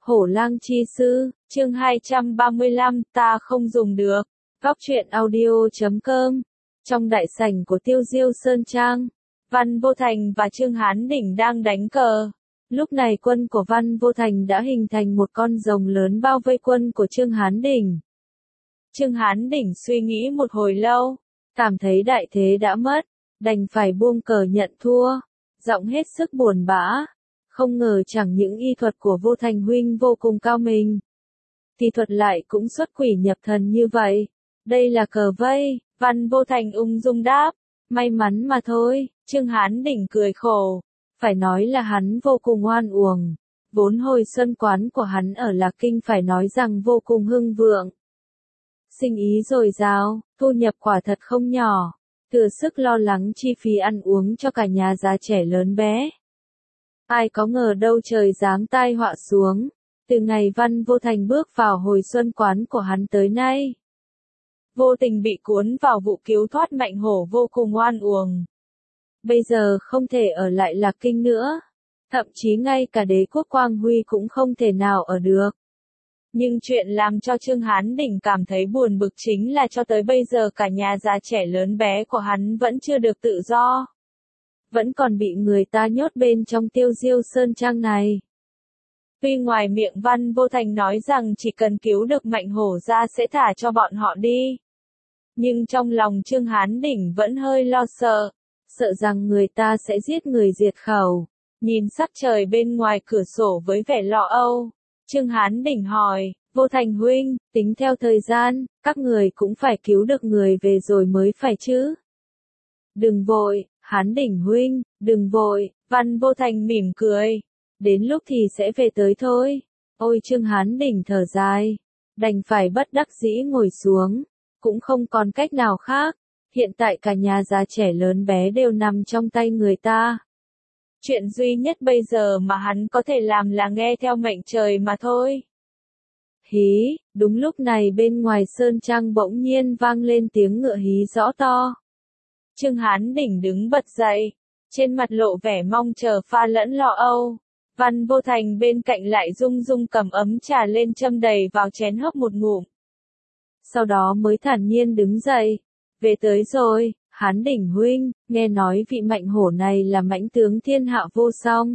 Hổ lang chi sư, chương 235, ta không dùng được. Góc truyện audio.com. Trong đại sảnh của Tiêu Diêu Sơn Trang, Văn Vô Thành và Trương Hán Đỉnh đang đánh cờ. Lúc này quân của Văn Vô Thành đã hình thành một con rồng lớn bao vây quân của Trương Hán Đỉnh. Trương Hán Đỉnh suy nghĩ một hồi lâu, cảm thấy đại thế đã mất, đành phải buông cờ nhận thua, giọng hết sức buồn bã. Không ngờ chẳng những y thuật của Vô Thành huynh vô cùng cao minh, thì thuật lại cũng xuất quỷ nhập thần như vậy. Đây là cờ vây, Văn Vô Thành ung dung đáp, may mắn mà thôi. Trương Hán Đỉnh cười khổ, phải nói là hắn vô cùng oan uổng. Vốn hồi xuân quán của hắn ở Lạc Kinh phải nói rằng vô cùng hưng vượng. Sinh ý dồi dào, thu nhập quả thật không nhỏ, thừa sức lo lắng chi phí ăn uống cho cả nhà già trẻ lớn bé. Ai có ngờ đâu trời giáng tai họa xuống, từ ngày Văn Vô Thành bước vào hồi xuân quán của hắn tới nay. Vô tình bị cuốn vào vụ cứu thoát Mạnh Hổ vô cùng oan uổng. Bây giờ không thể ở lại Lạc Kinh nữa, thậm chí ngay cả đế quốc Quang Huy cũng không thể nào ở được. Nhưng chuyện làm cho Trương Hán Đỉnh cảm thấy buồn bực chính là cho tới bây giờ cả nhà già trẻ lớn bé của hắn vẫn chưa được tự do. Vẫn còn bị người ta nhốt bên trong Tiêu Diêu Sơn Trang này. Tuy ngoài miệng Văn Vô Thành nói rằng chỉ cần cứu được Mạnh Hổ ra sẽ thả cho bọn họ đi. Nhưng trong lòng Trương Hán Đỉnh vẫn hơi lo sợ, sợ rằng người ta sẽ giết người diệt khẩu. Nhìn sắc trời bên ngoài cửa sổ với vẻ lo âu, Trương Hán Đỉnh hỏi, Vô Thành huynh, tính theo thời gian, các người cũng phải cứu được người về rồi mới phải chứ. Đừng vội, Hán Đỉnh huynh, đừng vội. Văn Vô Thành mỉm cười, đến lúc thì sẽ về tới thôi. Ôi Trương Hán Đỉnh thở dài, đành phải bất đắc dĩ ngồi xuống, cũng không còn cách nào khác. Hiện tại cả nhà già trẻ lớn bé đều nằm trong tay người ta. Chuyện duy nhất bây giờ mà hắn có thể làm là nghe theo mệnh trời mà thôi. Hí, đúng lúc này bên ngoài sơn trang bỗng nhiên vang lên tiếng ngựa hí rõ to. Trương Hán Đỉnh đứng bật dậy, trên mặt lộ vẻ mong chờ pha lẫn lo âu. Văn Vô Thành bên cạnh lại rung rung cầm ấm trà lên châm đầy vào chén hớp một ngụm. Sau đó mới thản nhiên đứng dậy, về tới rồi, Hán Đỉnh huynh, nghe nói vị Mạnh Hổ này là mãnh tướng thiên hạ vô song.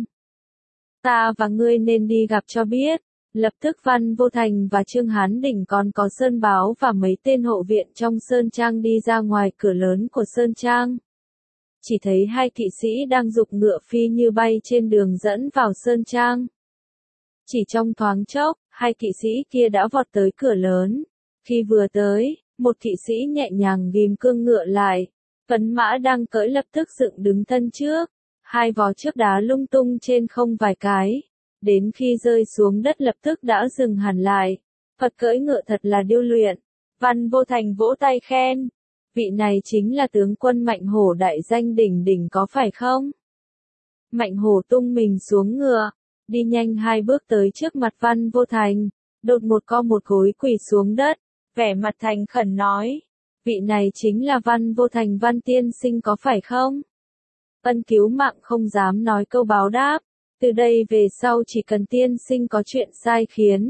Ta và ngươi nên đi gặp cho biết. Lập tức Văn Vô Thành và Trương Hán Đỉnh còn có Sơn Báo và mấy tên hộ viện trong Sơn Trang đi ra ngoài cửa lớn của Sơn Trang. Chỉ thấy hai kỵ sĩ đang giục ngựa phi như bay trên đường dẫn vào Sơn Trang. Chỉ trong thoáng chốc, hai kỵ sĩ kia đã vọt tới cửa lớn. Khi vừa tới, một kỵ sĩ nhẹ nhàng ghim cương ngựa lại. Tuấn mã đang cưỡi lập tức dựng đứng thân trước. Hai vó trước đá lung tung trên không vài cái. Đến khi rơi xuống đất lập tức đã dừng hẳn lại. Phật cưỡi ngựa thật là điêu luyện. Văn Vô Thành vỗ tay khen. Vị này chính là tướng quân Mạnh Hổ đại danh đỉnh đỉnh có phải không? Mạnh Hổ tung mình xuống ngựa, đi nhanh hai bước tới trước mặt Văn Vô Thành, đột một co một gối quỳ xuống đất, vẻ mặt thành khẩn nói. Vị này chính là Văn Vô Thành Văn tiên sinh có phải không? Ân cứu mạng không dám nói câu báo đáp. Từ đây về sau chỉ cần tiên sinh có chuyện sai khiến.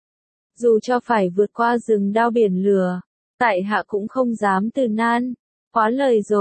Dù cho phải vượt qua rừng đao biển lửa, tại hạ cũng không dám từ nan. Quá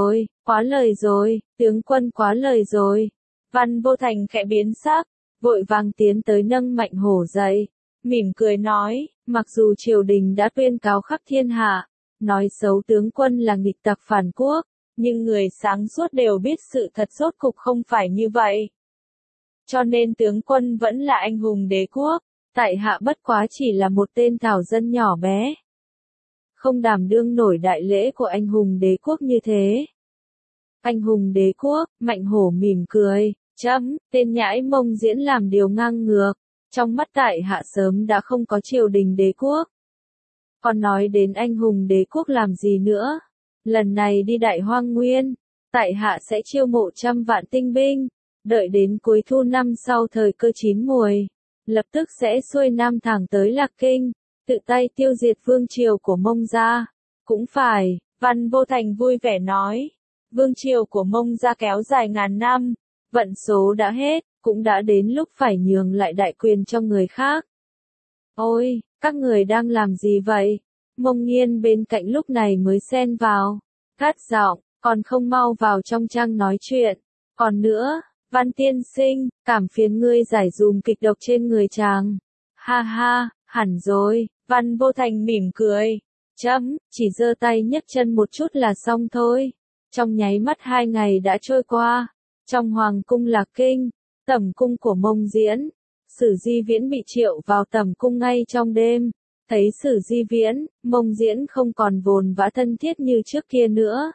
lời rồi, tướng quân quá lời rồi. Văn Vô Thành khẽ biến sắc, vội vàng tiến tới nâng Mạnh Hổ dậy, mỉm cười nói, mặc dù triều đình đã tuyên cáo khắp thiên hạ, nói xấu tướng quân là nghịch tặc phản quốc, nhưng người sáng suốt đều biết sự thật rốt cục không phải như vậy. Cho nên tướng quân vẫn là anh hùng đế quốc, tại hạ bất quá chỉ là một tên thảo dân nhỏ bé. Không đảm đương nổi đại lễ của anh hùng đế quốc như thế. Anh hùng đế quốc, Mạnh Hổ mỉm cười, tên nhãi Mông Diễn làm điều ngang ngược. Trong mắt tại hạ sớm đã không có triều đình đế quốc. Còn nói đến anh hùng đế quốc làm gì nữa? Lần này đi Đại Hoang Nguyên, tại hạ sẽ chiêu mộ 100 vạn tinh binh. Đợi đến cuối thu năm sau thời cơ chín muồi, lập tức sẽ xuôi nam thẳng tới Lạc Kinh, tự tay tiêu diệt vương triều của Mông gia. Cũng phải, Văn Vô Thành vui vẻ nói, vương triều của Mông gia kéo dài ngàn năm, vận số đã hết, cũng đã đến lúc phải nhường lại đại quyền cho người khác. Ôi, các người đang làm gì vậy? Mông Nghiên bên cạnh lúc này mới xen vào, gắt giọng, còn không mau vào trong trang nói chuyện. Còn nữa, Văn tiên sinh, cảm phiền ngươi giải dùm kịch độc trên người chàng. Ha ha, hẳn rồi, Văn Vô Thành mỉm cười. Chỉ giơ tay nhấc chân một chút là xong thôi. Trong nháy mắt 2 ngày đã trôi qua. Trong Hoàng cung Lạc Kinh, tẩm cung của Mông Diễn, Sử Di Viễn bị triệu vào tẩm cung ngay trong đêm. Thấy Sử Di Viễn, Mông Diễn không còn vồn vã thân thiết như trước kia nữa.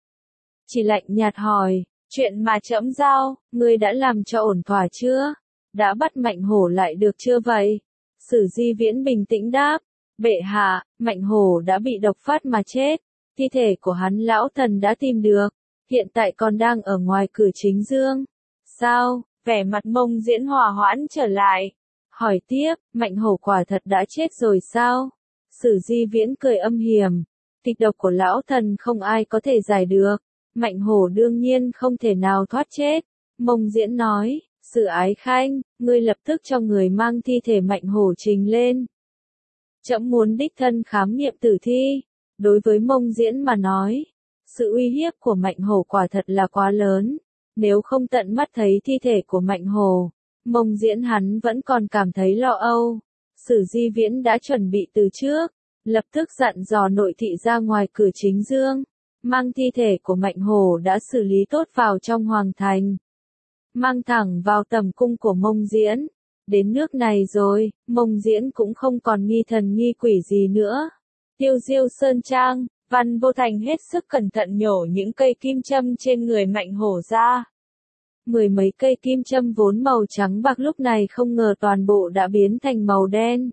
Chỉ lạnh nhạt hỏi, chuyện mà trẫm giao, ngươi đã làm cho ổn thỏa chưa? Đã bắt Mạnh Hổ lại được chưa vậy? Sử Di Viễn bình tĩnh đáp, bệ hạ, Mạnh Hổ đã bị độc phát mà chết. Thi thể của hắn lão thần đã tìm được, hiện tại còn đang ở ngoài cửa Chính Dương. Sao? Vẻ mặt Mông Diễn hòa hoãn trở lại. Hỏi tiếp, Mạnh Hổ quả thật đã chết rồi sao? Sử Di Viễn cười âm hiểm. Kịch độc của lão thần không ai có thể giải được. Mạnh Hổ đương nhiên không thể nào thoát chết. Mông Diễn nói, Sử Ái Khanh, ngươi lập tức cho người mang thi thể Mạnh Hổ trình lên. Trẫm muốn đích thân khám nghiệm tử thi. Đối với Mông Diễn mà nói, sự uy hiếp của Mạnh Hổ quả thật là quá lớn. Nếu không tận mắt thấy thi thể của Mạnh Hổ, Mông Diễn hắn vẫn còn cảm thấy lo âu. Sử Di Viễn đã chuẩn bị từ trước, lập tức dặn dò nội thị ra ngoài cửa Chính Dương, mang thi thể của Mạnh Hổ đã xử lý tốt vào trong hoàng thành, mang thẳng vào tẩm cung của Mông Diễn. Đến nước này rồi, Mông Diễn cũng không còn nghi thần nghi quỷ gì nữa. Tiêu Diêu Sơn Trang, Văn Vô Thành hết sức cẩn thận nhổ những cây kim châm trên người Mạnh Hổ ra. 10 mấy cây kim châm vốn màu trắng bạc lúc này không ngờ toàn bộ đã biến thành màu đen.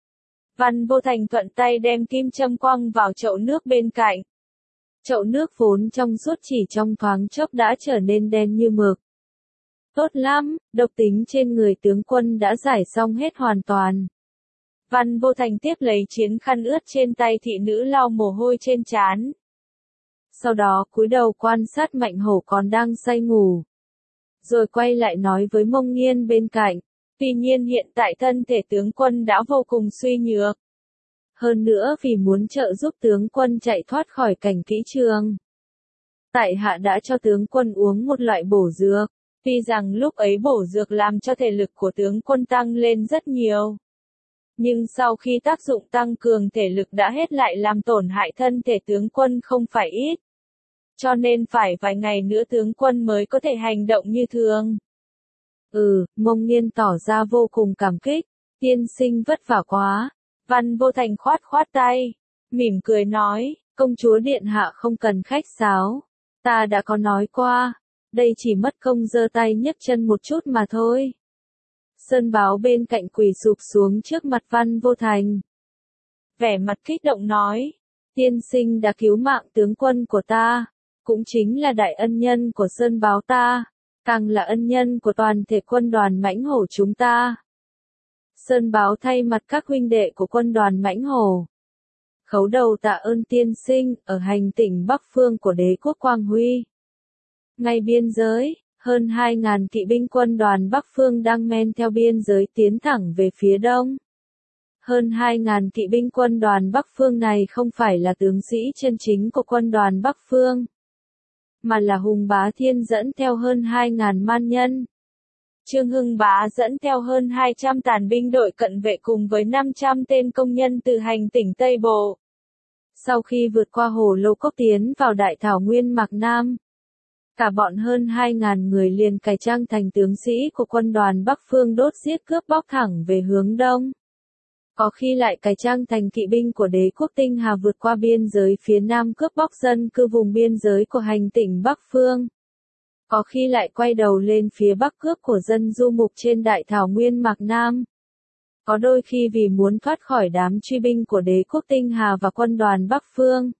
Văn Vô Thành thuận tay đem kim châm quăng vào chậu nước bên cạnh. Chậu nước vốn trong suốt chỉ trong thoáng chốc đã trở nên đen như mực. Tốt lắm, độc tính trên người tướng quân đã giải xong hết hoàn toàn. Văn Vô Thành tiếp lấy chiến khăn ướt trên tay thị nữ lau mồ hôi trên trán. Sau đó cúi đầu quan sát Mạnh Hổ còn đang say ngủ. Rồi quay lại nói với Mông Nghiên bên cạnh. Tuy nhiên hiện tại thân thể tướng quân đã vô cùng suy nhược. Hơn nữa vì muốn trợ giúp tướng quân chạy thoát khỏi cảnh kỹ trường, tại hạ đã cho tướng quân uống một loại bổ dược. Tuy rằng lúc ấy bổ dược làm cho thể lực của tướng quân tăng lên rất nhiều, nhưng sau khi tác dụng tăng cường thể lực đã hết lại làm tổn hại thân thể tướng quân không phải ít. Cho nên phải vài ngày nữa tướng quân mới có thể hành động như thường. Mông Nghiên tỏ ra vô cùng cảm kích. Tiên sinh vất vả quá. Văn Vô Thành khoát khoát tay, mỉm cười nói, công chúa điện hạ không cần khách sáo. Ta đã có nói qua, đây chỉ mất công giơ tay nhấc chân một chút mà thôi. Sơn Báo bên cạnh quỳ sụp xuống trước mặt Văn Vô Thành. Vẻ mặt kích động nói, tiên sinh đã cứu mạng tướng quân của ta, cũng chính là đại ân nhân của Sơn Báo ta, càng là ân nhân của toàn thể quân đoàn Mãnh Hổ chúng ta. Sơn Báo thay mặt các huynh đệ của quân đoàn Mãnh Hổ khấu đầu tạ ơn tiên sinh. Ở hành tỉnh Bắc Phương của đế quốc Quang Huy, ngay biên giới, hơn 2.000 kỵ binh quân đoàn Bắc Phương đang men theo biên giới tiến thẳng về phía đông. Hơn 2.000 kỵ binh quân đoàn Bắc Phương này không phải là tướng sĩ chân chính của quân đoàn Bắc Phương, mà là Hùng Bá Thiên dẫn theo hơn 2.000 man nhân. Trương Hưng Bá dẫn theo hơn 200 tàn binh đội cận vệ cùng với 500 tên công nhân từ hành tỉnh Tây Bộ. Sau khi vượt qua hồ Lô Cốc tiến vào đại thảo nguyên Mạc Nam, cả bọn hơn 2.000 người liền cải trang thành tướng sĩ của quân đoàn Bắc Phương đốt giết cướp bóc thẳng về hướng đông. Có khi lại cải trang thành kỵ binh của đế quốc Tinh Hà vượt qua biên giới phía nam cướp bóc dân cư vùng biên giới của hành tỉnh Bắc Phương. Có khi lại quay đầu lên phía bắc cướp của dân du mục trên đại thảo nguyên Mạc Nam. Có đôi khi vì muốn thoát khỏi đám truy binh của đế quốc Tinh Hà và quân đoàn Bắc Phương,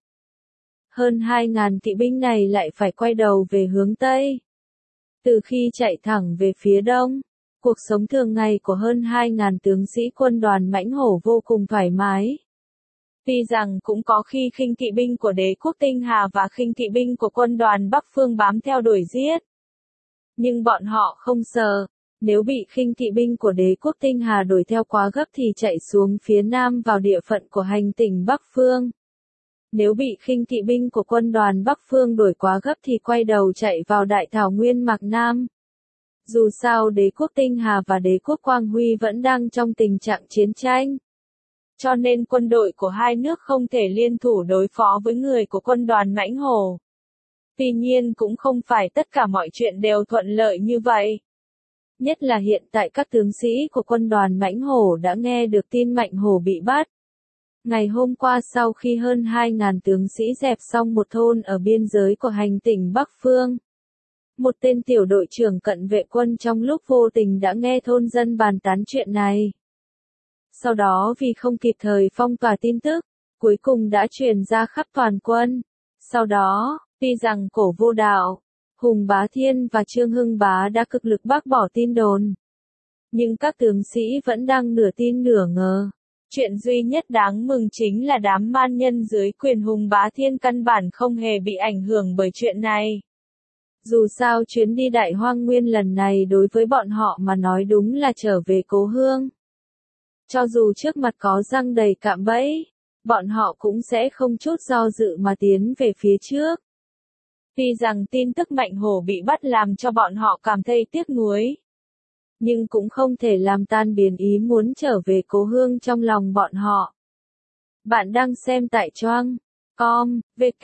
hơn 2.000 kỵ binh này lại phải quay đầu về hướng Tây. Từ khi chạy thẳng về phía đông, cuộc sống thường ngày của hơn 2.000 tướng sĩ quân đoàn Mãnh Hổ vô cùng thoải mái. Tuy rằng cũng có khi khinh kỵ binh của đế quốc Tinh Hà và khinh kỵ binh của quân đoàn Bắc Phương bám theo đuổi giết, nhưng bọn họ không sợ, Nếu bị khinh kỵ binh của đế quốc Tinh Hà đuổi theo quá gấp thì chạy xuống phía nam vào địa phận của hành tỉnh Bắc Phương. Nếu bị khinh kỵ binh của quân đoàn Bắc Phương đuổi quá gấp thì quay đầu chạy vào đại thảo nguyên Mạc Nam. Dù sao đế quốc Tinh Hà và đế quốc Quang Huy vẫn đang trong tình trạng chiến tranh. Cho nên quân đội của hai nước không thể liên thủ đối phó với người của quân đoàn Mãnh Hổ. Tuy nhiên cũng không phải tất cả mọi chuyện đều thuận lợi như vậy. Nhất là hiện tại các tướng sĩ của quân đoàn Mãnh Hổ đã nghe được tin Mạnh Hổ bị bắt. Ngày hôm qua sau khi hơn 2.000 tướng sĩ dẹp xong một thôn ở biên giới của hành tỉnh Bắc Phương. Một tên tiểu đội trưởng cận vệ quân trong lúc vô tình đã nghe thôn dân bàn tán chuyện này. Sau đó vì không kịp thời phong tỏa tin tức, cuối cùng đã truyền ra khắp toàn quân. Sau đó, tuy rằng Cổ Vô Đạo, Hùng Bá Thiên và Trương Hưng Bá đã cực lực bác bỏ tin đồn. Nhưng các tướng sĩ vẫn đang nửa tin nửa ngờ. Chuyện duy nhất đáng mừng chính là đám man nhân dưới quyền Hùng Bá Thiên căn bản không hề bị ảnh hưởng bởi chuyện này. Dù sao chuyến đi Đại Hoang Nguyên lần này đối với bọn họ mà nói đúng là trở về cố hương. Cho dù trước mặt có răng đầy cạm bẫy, bọn họ cũng sẽ không chút do dự mà tiến về phía trước. Tuy rằng tin tức Mạnh Hổ bị bắt làm cho bọn họ cảm thấy tiếc nuối, nhưng cũng không thể làm tan biến ý muốn trở về cố hương trong lòng bọn họ. Bạn đang xem tại Choang.com,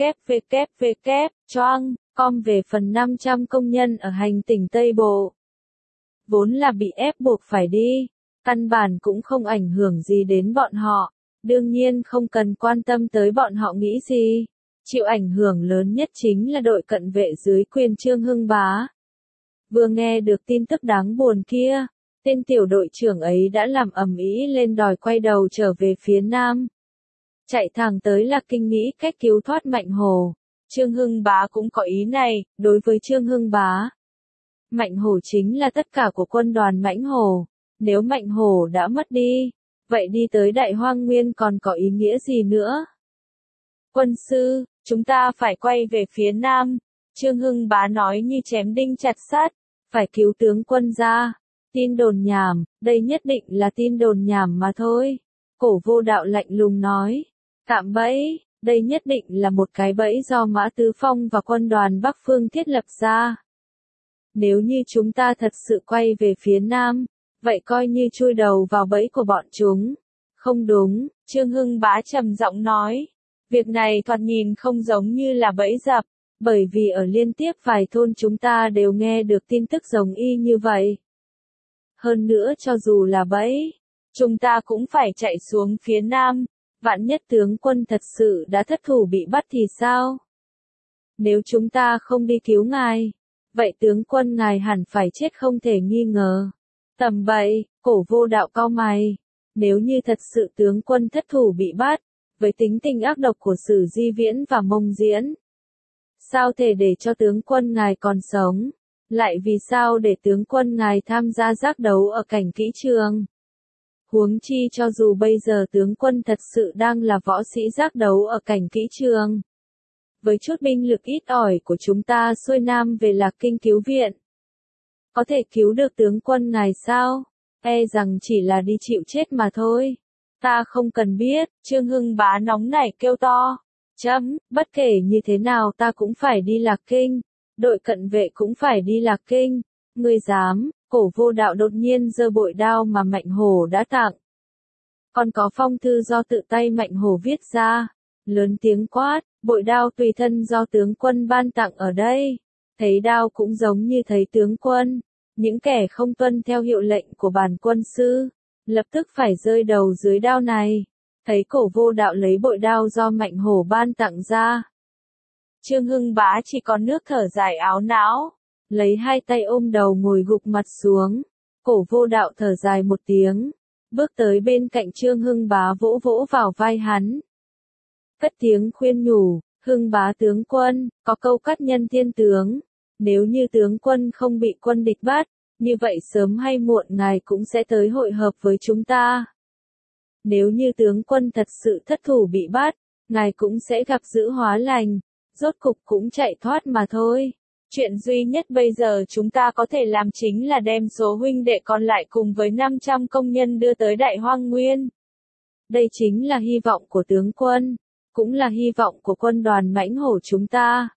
www.choang.com về phần 500 công nhân ở hành tỉnh Tây Bộ. Vốn là bị ép buộc phải đi, căn bản cũng không ảnh hưởng gì đến bọn họ, đương nhiên không cần quan tâm tới bọn họ nghĩ gì. Chịu ảnh hưởng lớn nhất chính là đội cận vệ dưới quyền Trương Hưng Bá. Vừa nghe được tin tức đáng buồn kia, tên tiểu đội trưởng ấy đã làm ầm ĩ lên đòi quay đầu trở về phía nam. Chạy thẳng tới Lạc Kinh nghĩ cách cứu thoát Mạnh Hổ. Trương Hưng Bá cũng có ý này, đối với Trương Hưng Bá. Mạnh Hổ chính là tất cả của quân đoàn Mãnh Hổ. Nếu Mạnh Hổ đã mất đi, vậy đi tới Đại Hoang Nguyên còn có ý nghĩa gì nữa? Quân sư, chúng ta phải quay về phía nam. Trương Hưng Bá nói như chém đinh chặt sắt, phải cứu tướng quân ra. Tin đồn nhảm, đây nhất định là tin đồn nhảm mà thôi. Cổ Vô Đạo lạnh lùng nói, cạm bẫy, đây nhất định là một cái bẫy do Mã Tứ Phong và quân đoàn Bắc Phương thiết lập ra. Nếu như chúng ta thật sự quay về phía nam, vậy coi như chui đầu vào bẫy của bọn chúng. Không đúng, Trương Hưng Bá trầm giọng nói. Việc này thoạt nhìn không giống như là bẫy dập, bởi vì ở liên tiếp vài thôn chúng ta đều nghe được tin tức giống y như vậy. Hơn nữa cho dù là bẫy, chúng ta cũng phải chạy xuống phía nam, vạn nhất tướng quân thật sự đã thất thủ bị bắt thì sao? Nếu chúng ta không đi cứu ngài, vậy tướng quân ngài hẳn phải chết không thể nghi ngờ. Tầm bậy, Cổ Vô Đạo cau mày. Nếu như thật sự tướng quân thất thủ bị bắt, với tính tình ác độc của Sử Di Viễn và Mông Diễn, sao thể để cho tướng quân ngài còn sống? Lại vì sao để tướng quân ngài tham gia giác đấu ở cảnh kỹ trường? Huống chi cho dù bây giờ tướng quân thật sự đang là võ sĩ giác đấu ở cảnh kỹ trường. Với chút binh lực ít ỏi của chúng ta xuôi nam về Lạc Kinh cứu viện, có thể cứu được tướng quân ngài sao? E rằng chỉ là đi chịu chết mà thôi. Ta không cần biết, Trương Hưng Bá nóng nảy kêu to. Bất kể như thế nào ta cũng phải đi Lạc Kinh. Đội cận vệ cũng phải đi Lạc Kinh. Ngươi dám? Cổ Vô Đạo đột nhiên giơ bội đao mà Mạnh Hổ đã tặng. Còn có phong thư do tự tay Mạnh Hổ viết ra. Lớn tiếng quát, bội đao tùy thân do tướng quân ban tặng ở đây. Thấy đao cũng giống như thấy tướng quân. Những kẻ không tuân theo hiệu lệnh của bản quân sư, lập tức phải rơi đầu dưới đao này. Thấy Cổ Vô Đạo lấy bội đao do Mạnh Hổ ban tặng ra, Trương Hưng Bá chỉ còn nước thở dài áo não, lấy hai tay ôm đầu ngồi gục mặt xuống. Cổ Vô Đạo thở dài một tiếng, bước tới bên cạnh Trương Hưng Bá vỗ vỗ vào vai hắn. Cất tiếng khuyên nhủ, Hưng Bá tướng quân, có câu cắt nhân thiên tướng. Nếu như tướng quân không bị quân địch bắt, như vậy sớm hay muộn ngài cũng sẽ tới hội hợp với chúng ta. Nếu như tướng quân thật sự thất thủ bị bắt, ngài cũng sẽ gặp dữ hóa lành, rốt cục cũng chạy thoát mà thôi. Chuyện duy nhất bây giờ chúng ta có thể làm chính là đem số huynh đệ còn lại cùng với 500 công nhân đưa tới Đại Hoang Nguyên. Đây chính là hy vọng của tướng quân, cũng là hy vọng của quân đoàn mãnh hổ chúng ta.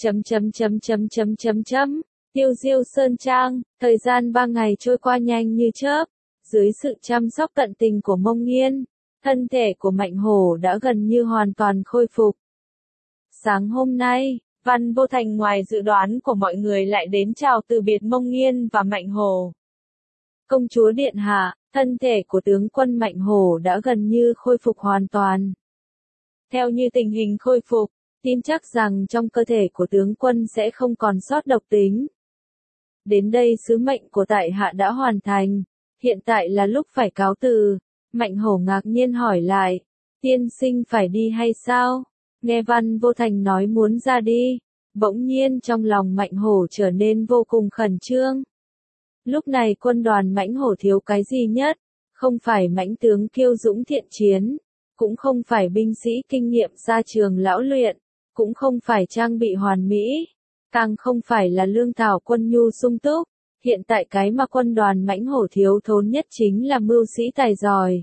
Tiêu Diêu Sơn Trang, thời gian 3 ngày trôi qua nhanh như chớp, dưới sự chăm sóc tận tình của Mông Nghiên, thân thể của Mạnh Hổ đã gần như hoàn toàn khôi phục. Sáng hôm nay, Văn Vô Thành ngoài dự đoán của mọi người lại đến chào từ biệt Mông Nghiên và Mạnh Hổ. Công chúa điện hạ, thân thể của tướng quân Mạnh Hổ đã gần như khôi phục hoàn toàn. Theo như tình hình khôi phục, tin chắc rằng trong cơ thể của tướng quân sẽ không còn sót độc tính. Đến đây sứ mệnh của tại hạ đã hoàn thành, hiện tại là lúc phải cáo từ. Mạnh Hổ ngạc nhiên hỏi lại, tiên sinh phải đi hay sao? Nghe Văn Vô Thành nói muốn ra đi, bỗng nhiên trong lòng Mạnh Hổ trở nên vô cùng khẩn trương. Lúc này quân đoàn mãnh hổ thiếu cái gì nhất? Không phải mãnh tướng kiêu dũng thiện chiến, cũng không phải binh sĩ kinh nghiệm ra trường lão luyện, cũng không phải trang bị hoàn mỹ, càng không phải là lương thảo quân nhu sung túc. Hiện tại cái mà quân đoàn mãnh hổ thiếu thốn nhất chính là mưu sĩ tài giỏi.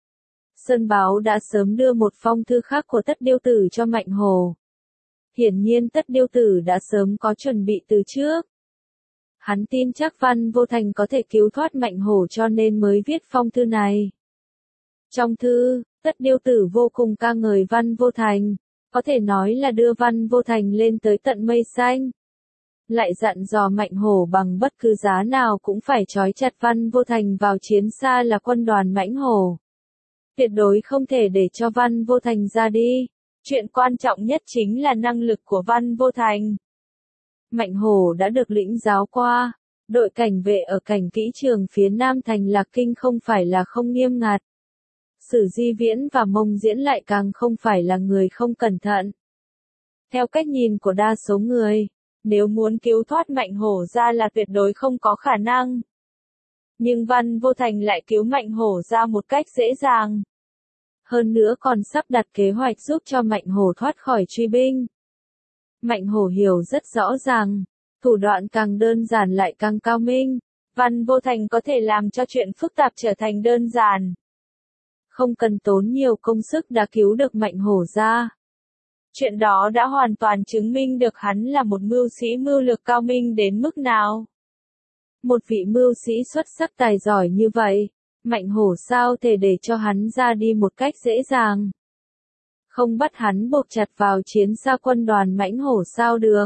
Sơn Báo đã sớm đưa một phong thư khác của Tất Điêu Tử cho Mạnh Hổ. Hiển nhiên Tất Điêu Tử đã sớm có chuẩn bị từ trước. Hắn tin chắc Văn Vô Thành có thể cứu thoát Mạnh Hổ cho nên mới viết phong thư này. Trong thư, Tất Điêu Tử vô cùng ca ngợi Văn Vô Thành, có thể nói là đưa Văn Vô Thành lên tới tận mây xanh. Lại dặn dò Mạnh Hổ bằng bất cứ giá nào cũng phải trói chặt Văn Vô Thành vào chiến xa là quân đoàn mãnh hổ. Tuyệt đối không thể để cho Văn Vô Thành ra đi. Chuyện quan trọng nhất chính là năng lực của Văn Vô Thành. Mạnh Hổ đã được lĩnh giáo qua, đội cảnh vệ ở cảnh kỹ trường phía Nam thành Lạc Kinh không phải là không nghiêm ngặt. Sử Di Viễn và Mông Diễn lại càng không phải là người không cẩn thận. Theo cách nhìn của đa số người, nếu muốn cứu thoát Mạnh Hổ ra là tuyệt đối không có khả năng. Nhưng Văn Vô Thành lại cứu Mạnh Hổ ra một cách dễ dàng. Hơn nữa còn sắp đặt kế hoạch giúp cho Mạnh Hổ thoát khỏi truy binh. Mạnh Hổ hiểu rất rõ ràng, thủ đoạn càng đơn giản lại càng cao minh. Văn Vô Thành có thể làm cho chuyện phức tạp trở thành đơn giản. Không cần tốn nhiều công sức đã cứu được Mạnh Hổ ra. Chuyện đó đã hoàn toàn chứng minh được hắn là một mưu sĩ mưu lược cao minh đến mức nào. Một vị mưu sĩ xuất sắc tài giỏi như vậy, Mạnh Hổ sao thể để cho hắn ra đi một cách dễ dàng. Không bắt hắn buộc chặt vào chiến xa quân đoàn mãnh hổ sao được.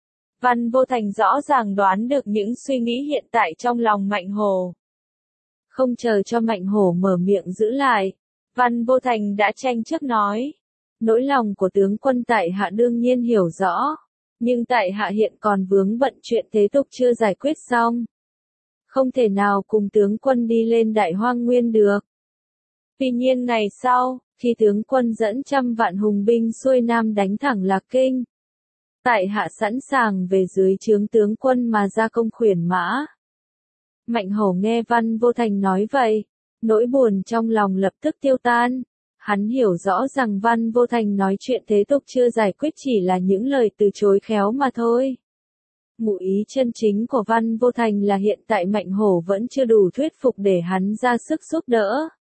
Văn Vô Thành rõ ràng đoán được những suy nghĩ hiện tại trong lòng Mạnh Hổ. Không chờ cho Mạnh Hổ mở miệng giữ lại, Văn Vô Thành đã tranh trước nói. Nỗi lòng của tướng quân tại hạ đương nhiên hiểu rõ, nhưng tại hạ hiện còn vướng bận chuyện thế tục chưa giải quyết xong. Không thể nào cùng tướng quân đi lên Đại Hoang Nguyên được. Tuy nhiên ngày sau, khi tướng quân dẫn trăm vạn hùng binh xuôi nam đánh thẳng Lạc Kinh, tại hạ sẵn sàng về dưới trướng tướng quân mà ra công khuyển mã. Mạnh Hổ nghe Văn Vô Thành nói vậy, nỗi buồn trong lòng lập tức tiêu tan. Hắn hiểu rõ rằng Văn Vô Thành nói chuyện thế tục chưa giải quyết chỉ là những lời từ chối khéo mà thôi. Ngụ ý chân chính của Văn Vô Thành là hiện tại Mạnh Hổ vẫn chưa đủ thuyết phục để hắn ra sức giúp đỡ.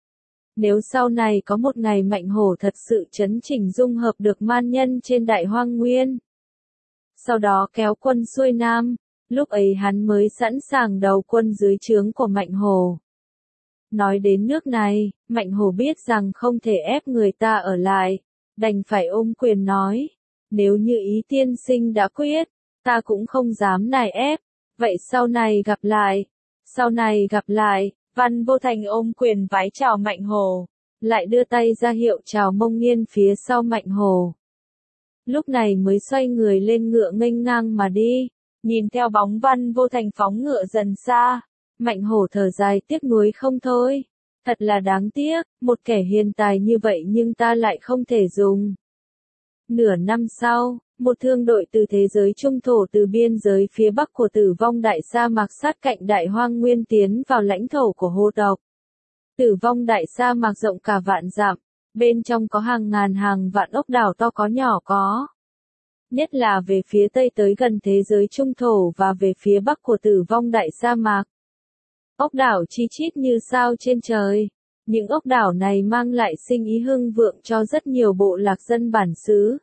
Nếu sau này có một ngày Mạnh Hổ thật sự chấn chỉnh dung hợp được man nhân trên Đại Hoang Nguyên, sau đó kéo quân xuôi Nam, lúc ấy hắn mới sẵn sàng đầu quân dưới trướng của Mạnh Hổ. Nói đến nước này, Mạnh Hổ biết rằng không thể ép người ta ở lại, đành phải ôm quyền nói, nếu như ý tiên sinh đã quyết, ta cũng không dám nài ép, vậy sau này gặp lại. Sau này gặp lại, Văn Vô Thành ôm quyền vái chào Mạnh Hổ, lại đưa tay ra hiệu chào Mông Nghiên phía sau Mạnh Hổ. Lúc này mới xoay người lên ngựa nghênh ngang mà đi, nhìn theo bóng Văn Vô Thành phóng ngựa dần xa, Mạnh Hổ thở dài tiếc nuối không thôi. Thật là đáng tiếc, một kẻ hiền tài như vậy nhưng ta lại không thể dùng. Nửa năm sau, một thương đội từ thế giới trung thổ từ biên giới phía bắc của Tử Vong Đại Sa Mạc sát cạnh Đại Hoang Nguyên tiến vào lãnh thổ của Hồ tộc. Tử Vong Đại Sa Mạc rộng cả vạn dặm, bên trong có hàng ngàn hàng vạn ốc đảo to có nhỏ có. nhất là về phía tây tới gần thế giới trung thổ và về phía bắc của Tử vong đại sa mạc. Ốc đảo chi chít như sao trên trời. Những ốc đảo này mang lại sinh ý hưng vượng cho rất nhiều bộ lạc dân bản xứ.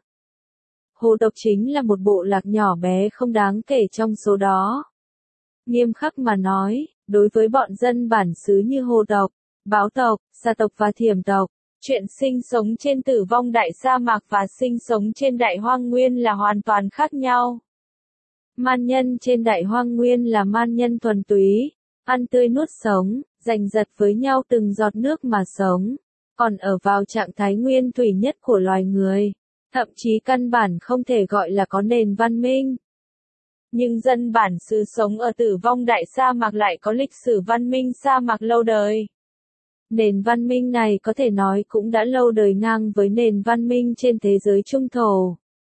Hồ Độc chính là một bộ lạc nhỏ bé không đáng kể trong số đó. Nghiêm khắc mà nói, đối với bọn dân bản xứ như Hồ Độc, Báo tộc, Sa tộc và Thiểm tộc, chuyện sinh sống trên Tử vong đại sa mạc và sinh sống trên Đại Hoang Nguyên là hoàn toàn khác nhau. Man nhân trên Đại Hoang Nguyên là man nhân thuần túy, ăn tươi nuốt sống, giành giật với nhau từng giọt nước mà sống, còn ở vào trạng thái nguyên thủy nhất của loài người, thậm chí căn bản không thể gọi là có nền văn minh. Nhưng dân bản xứ sống ở Tử vong đại sa mạc lại có lịch sử văn minh sa mạc lâu đời. Nền văn minh này có thể nói cũng đã lâu đời ngang với nền văn minh trên thế giới trung thổ.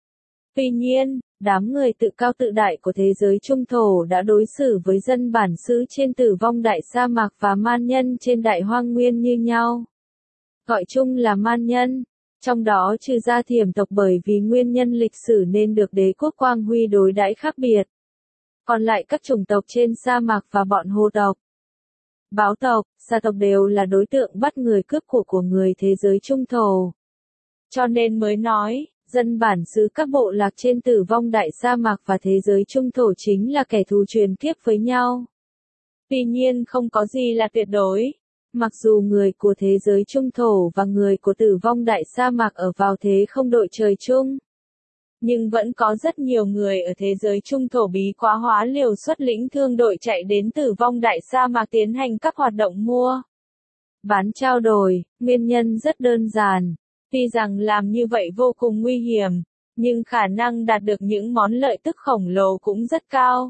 Tuy nhiên, đám người tự cao tự đại của thế giới trung thổ đã đối xử với dân bản xứ trên Tử vong đại sa mạc và man nhân trên Đại Hoang Nguyên như nhau. Gọi chung là man nhân, trong đó trừ ra Thiểm tộc bởi vì nguyên nhân lịch sử nên được đế quốc Quang Huy đối đãi khác biệt. Còn lại các chủng tộc trên sa mạc và bọn Hồ tộc, Báo tộc, Sa tộc đều là đối tượng bắt người cướp của người thế giới trung thổ. Cho nên mới nói, dân bản xứ các bộ lạc trên Tử vong đại sa mạc và thế giới trung thổ chính là kẻ thù truyền kiếp với nhau. Tuy nhiên không có gì là tuyệt đối. Mặc dù người của thế giới trung thổ và người của Tử vong đại sa mạc ở vào thế không đội trời chung, nhưng vẫn có rất nhiều người ở thế giới trung thổ bí quá hóa liều xuất lĩnh thương đội chạy đến Tử vong đại sa mạc tiến hành các hoạt động mua, bán trao đổi. Nguyên nhân rất đơn giản. Tuy rằng làm như vậy vô cùng nguy hiểm, nhưng khả năng đạt được những món lợi tức khổng lồ cũng rất cao.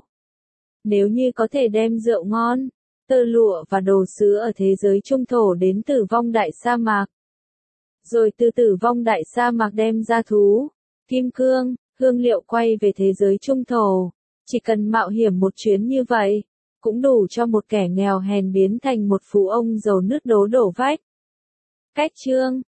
Nếu như có thể đem rượu ngon, tơ lụa và đồ sứ ở thế giới trung thổ đến Tử vong đại sa mạc, rồi từ Tử vong đại sa mạc đem ra thú, kim cương, hương liệu quay về thế giới trung thổ, chỉ cần mạo hiểm một chuyến như vậy, cũng đủ cho một kẻ nghèo hèn biến thành một phú ông giàu nứt đố đổ vách. Cách chương